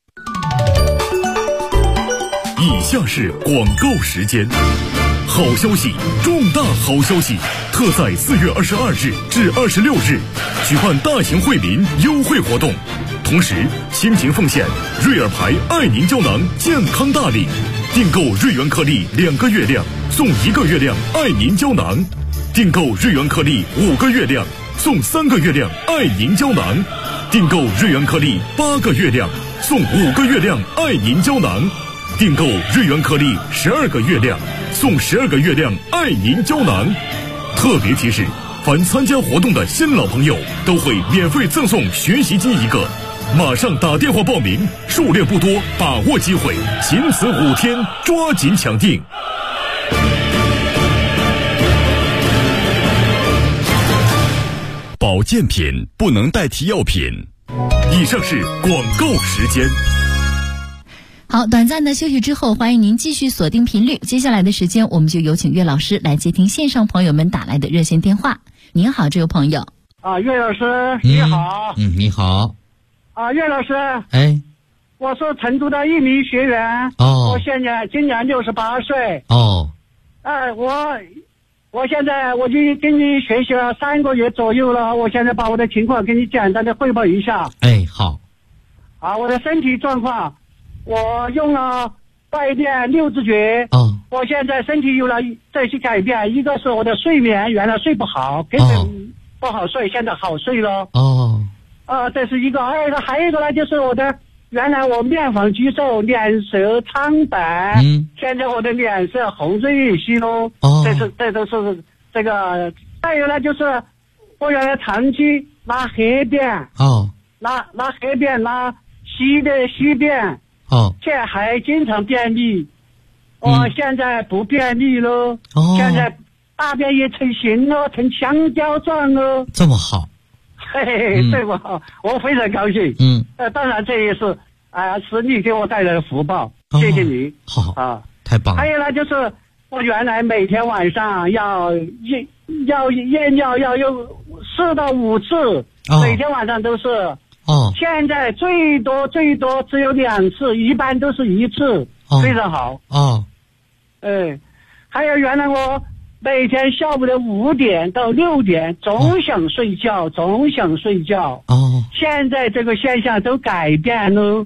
以下是广告时间。好消息，重大好消息！特在4月22日至26日举办大型惠民优惠活动，同时倾情奉献瑞尔牌爱凝胶囊健康大礼，订购瑞元颗粒2个月量送1个月量爱凝胶囊，订购瑞元颗粒5个月量送3个月量爱凝胶囊，订购瑞元颗粒8个月量送5个月量爱凝胶囊，订购瑞元颗粒12个月量送12个月亮爱凝胶囊。特别提示，凡参加活动的新老朋友都会免费赠送学习机1个，马上打电话报名，数量不多，把握机会，仅此5天，抓紧抢订。保健品不能代替药品。以上是广告时间。 好，短暂的休息之后，欢迎您继续锁定频率。接下来的时间，我们就有请岳老师来接听线上朋友们打来的热线电话。您好，这位朋友。 岳老师，你好。 你好。 岳老师。我是成都的一名学员。我今年68岁。我现在我就跟你学习了3个月左右了，我现在把我的情况给你简单的汇报一下。 好。 我的身体状况。我用了拜殿6字诀，我现在身体有了这些改变。一个是我的睡眠，原来睡不好，根本不好睡，现在好睡了。这是一个。还有一个呢，就是原来我面黄肌瘦，脸色苍白，现在我的脸色红润些喽。这都是这个。再有呢，就是我原来长期拉黑便，拉黑便，拉稀便。现在还经常便秘，现在不便秘了，现在大便也成型了，成香蕉状了。 这么好， 这么好，我非常高兴。当然这也是是你给我带来的福报。 谢谢你。 好啊，太棒了。 还有呢，就是我原来每天晚上要验尿要有4到5次，每天晚上都是。现在最多只有2次，一般都是1次，非常好。还有原来我每天下午的5点到6点总想睡觉。现在这个现象都改变了。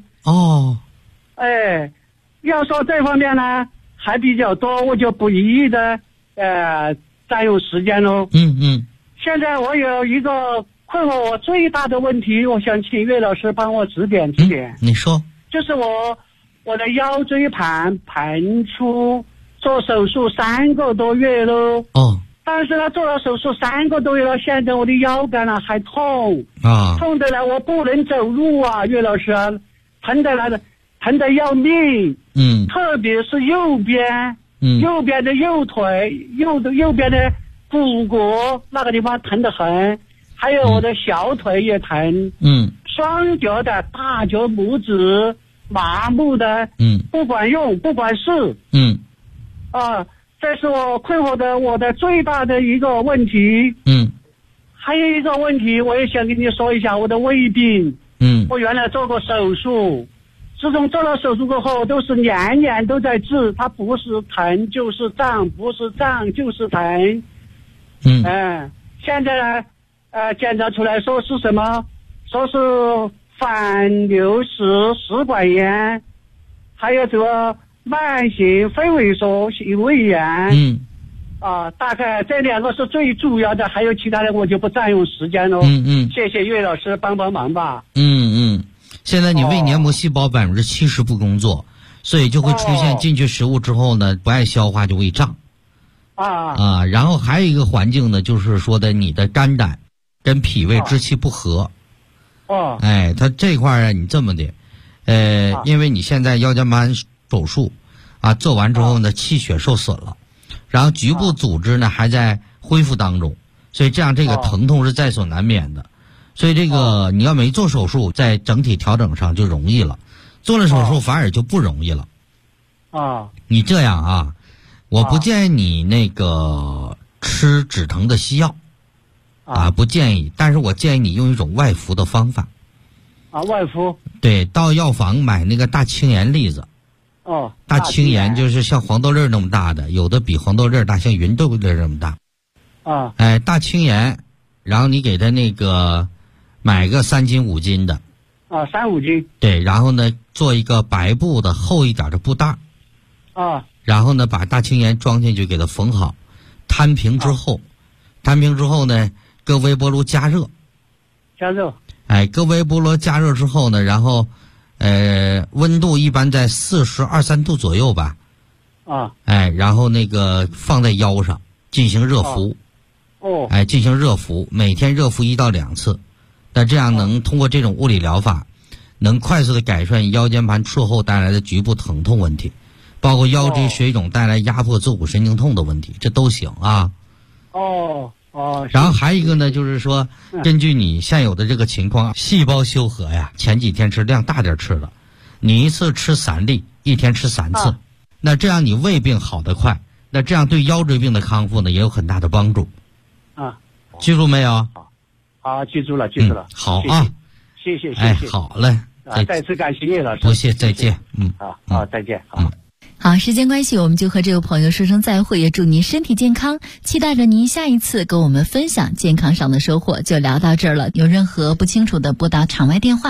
要说这方面呢还比较多，我就不一一的占用时间喽。现在我有一个困惑我最大的问题，我想请岳老师帮我指点。 你说。 就是我的腰椎盘出，做手术3个多月了。但是呢，做了手术3个多月了，现在我的腰杆呢还痛。痛的呢，我不能走路啊，岳老师啊，疼的要命。特别是右边的右腿，右边的骨骼那个地方疼得很，还有我的小腿也疼。双脚的大脚拇指麻木的。不管用，不管事。这是我困惑的我的最大的一个问题。还有一个问题我也想跟你说一下，我的胃病。我原来做过手术，自从做了手术过后都是年年都在治，它不是疼就是胀，不是胀就是疼。现在呢检查出来说是什么，说是反流食管炎，还有这个慢性肺萎缩性胃炎。大概这2个是最主要的，还有其他的我就不占用时间了。谢谢岳老师帮忙吧。 现在你胃黏膜细胞70%不工作，所以就会出现进去食物之后呢不爱消化，就胃胀。然后还有一个环境呢，就是说的你的肝胆跟脾胃之气不和。它这块啊，你这么的，因为你现在腰间盘手术做完之后呢，气血受损了，然后局部组织呢还在恢复当中，所以这样这个疼痛是在所难免的。所以这个你要没做手术，在整体调整上就容易了，做了手术反而就不容易了。你这样啊，我不建议你那个吃止疼的西药不建议，但是我建议你用一种外服的方法。 外服。对， 到药房买那个大青盐粒子。大青盐就是像黄豆粒那么大的，有的比黄豆粒大，像芸豆粒这么大。大青盐，然后你给它那个买个3斤5斤的。 3、5斤。 对，然后呢做一个白布的厚一点的布袋。然后呢把大青盐装进去，给它缝好，摊平之后呢搁微波炉加热。搁微波炉加热之后呢，然后温度一般在42、3度左右吧。然后那个放在腰上进行热敷。进行热敷，每天热敷1到2次。那这样能通过这种物理疗法，能快速的改善腰间盘术后带来的局部疼痛问题，包括腰椎水肿带来压迫坐骨神经痛的问题，这都行啊。然后还有一个呢，就是说根据你现有的这个情况，细胞修合呀，前几天吃量大点吃了，你一次吃3粒，一天吃3次。那这样你胃病好得快，那这样对腰椎病的康复呢也有很大的帮助。记住没有？ 记住了。 好啊， 谢谢。 好嘞。 再次感谢岳老师。 不谢，再见。 再见。 好，时间关系，我们就和这位朋友说声再会，也祝您身体健康，期待着您下一次跟我们分享健康上的收获。就聊到这儿了，有任何不清楚的拨打场外电话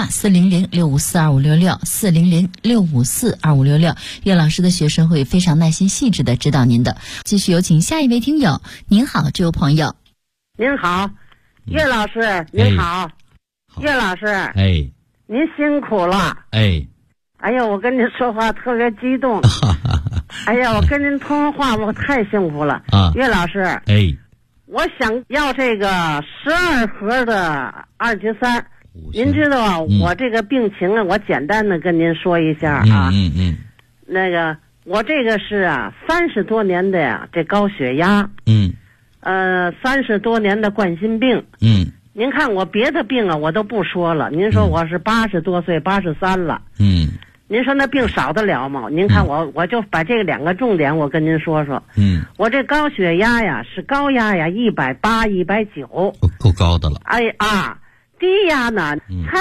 400-654-2566，400-654-2566，岳老师的学生会非常耐心细致的指导您的。继续有请下一位听友。您好，这位朋友。 您好，岳老师，您好。岳老师，您辛苦了。哎呀，我跟您说话特别激动。哎呀，我跟您通话我太幸福了。岳老师，我想要这个12盒的2级3。您知道我这个病情啊，我简单的跟您说一下啊。那个我这个是30多年的这高血压。30多年的冠心病。您看我别的病我都不说了，您说我是80多岁，83了。 您说那病少得了吗？您看我就把这2个重点我跟您说说。我这高血压呀是高压呀180、190， 够高的了。 低压呢才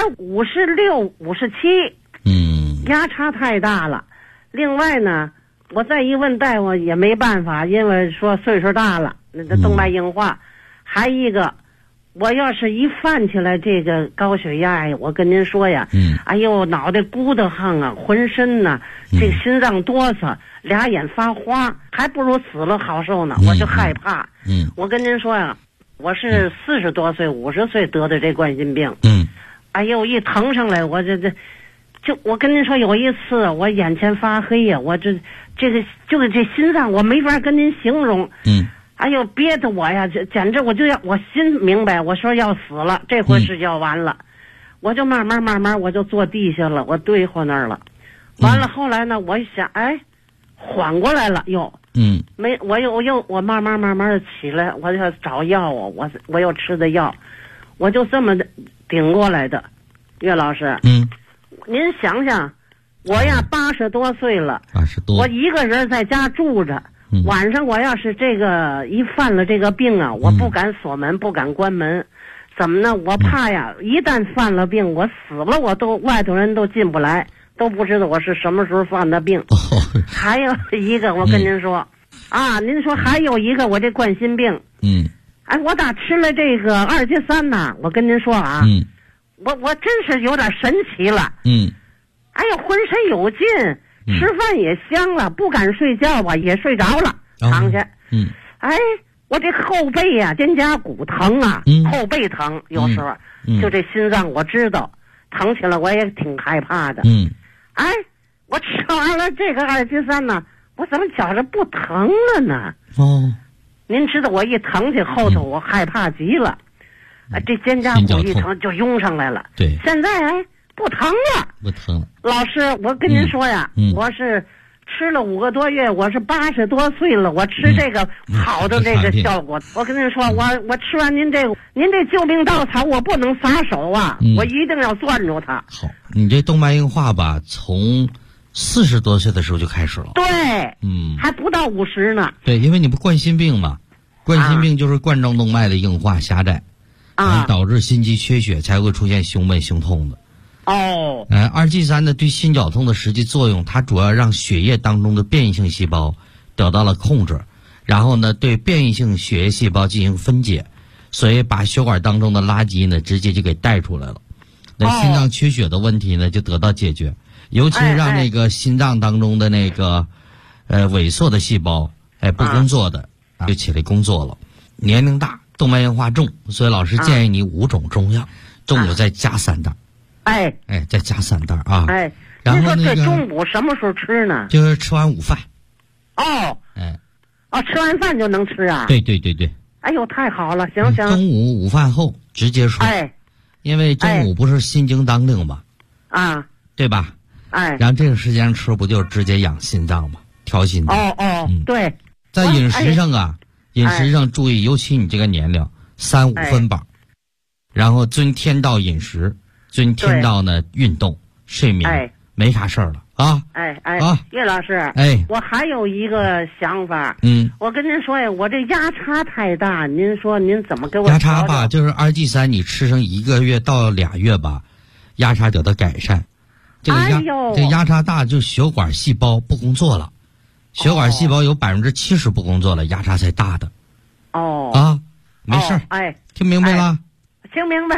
56、57，压差太大了。另外呢，我再一问大夫也没办法，因为说岁数大了，那动脉硬化。还一个，我要是一犯起来这个高血压呀，我跟您说呀，哎呦，脑袋咕得慌啊，浑身呢，这个心脏哆嗦，俩眼发花，还不如死了好受呢，我就害怕。我跟您说呀，我是40多岁、50岁得的这冠心病。哎呦，一疼上来，我我跟您说，有一次我眼前发黑呀，我这个心脏，我没法跟您形容。哎呦，憋得我呀，简直我心明白，我说要死了，这回是要完了。我就慢慢我就坐地下了，我对付那儿了。完了后来呢，我一想，哎，缓过来了又。我慢慢的起来，我就找药啊，我又吃的药，我就这么顶过来的。岳老师，您想想，我呀80多岁了，80多，我一个人在家住着。晚上我要是这个一犯了这个病啊，我不敢锁门，不敢关门，怎么呢？我怕呀，一旦犯了病，我死了，外头人都进不来，都不知道我是什么时候犯的病。还有一个，我跟您说，您说还有一个，我这冠心病，我打吃了这个2剂3呢，我跟您说啊，我真是有点神奇了，哎呀，浑身有劲。吃饭也香了，不敢睡觉吧，也睡着了，躺下。哎，我这后背呀，肩胛骨疼啊，后背疼，有时候就这心脏我知道疼起来，我也挺害怕的。哎，我吃完了这个2剂3呢，我怎么觉着不疼了呢？您知道我一疼起后头，我害怕极了，这肩胛骨一疼就涌上来了。 对， 现在不疼了，老师，我跟您说呀，我是吃了5个多月，我是80多岁了，我吃这个好的这个效果。我跟您说，我吃完您这救命稻草，我不能撒手啊，我一定要攥住它。 好，你这动脉硬化吧，从40多岁的时候就开始了。 对，还不到50呢。 对，因为你不冠心病嘛，冠心病就是冠状动脉的硬化狭窄，导致心肌缺血才会出现胸闷胸痛的。2剂3呢，对心绞痛的实际作用，它主要让血液当中的变异性细胞得到了控制，然后呢，对变异性血液细胞进行分解，所以把血管当中的垃圾呢，直接就给带出来了。那心脏缺血的问题呢，就得到解决，尤其让那个心脏当中的那个萎缩的细胞不工作的就起来工作了。年龄大，动脉硬化重，所以老师建议你5种中药，中午再加3袋。再加3袋啊！然后这中午什么时候吃呢？ 就是吃完午饭。 吃完饭就能吃啊？ 对。 哎呦，太好了！行。 中午午饭后直接睡。因为中午不是心经当令嘛？对吧？然后这个时间吃不就直接养心脏嘛，调心脏。 对。 在饮食上注意，尤其你这个年龄，3、5分饱，然后遵天道饮食。遵天道呢，运动、睡眠，没啥事儿了啊！ 岳老师，我还有一个想法，我跟您说呀，我这压差太大，您说您怎么给我？ 压差吧，就是2剂3，你吃上1个月到2月吧，压差得到改善。这压差大，就血管细胞不工作了，血管细胞有70%不工作了，压差才大的。没事儿。听明白了？ 听明白。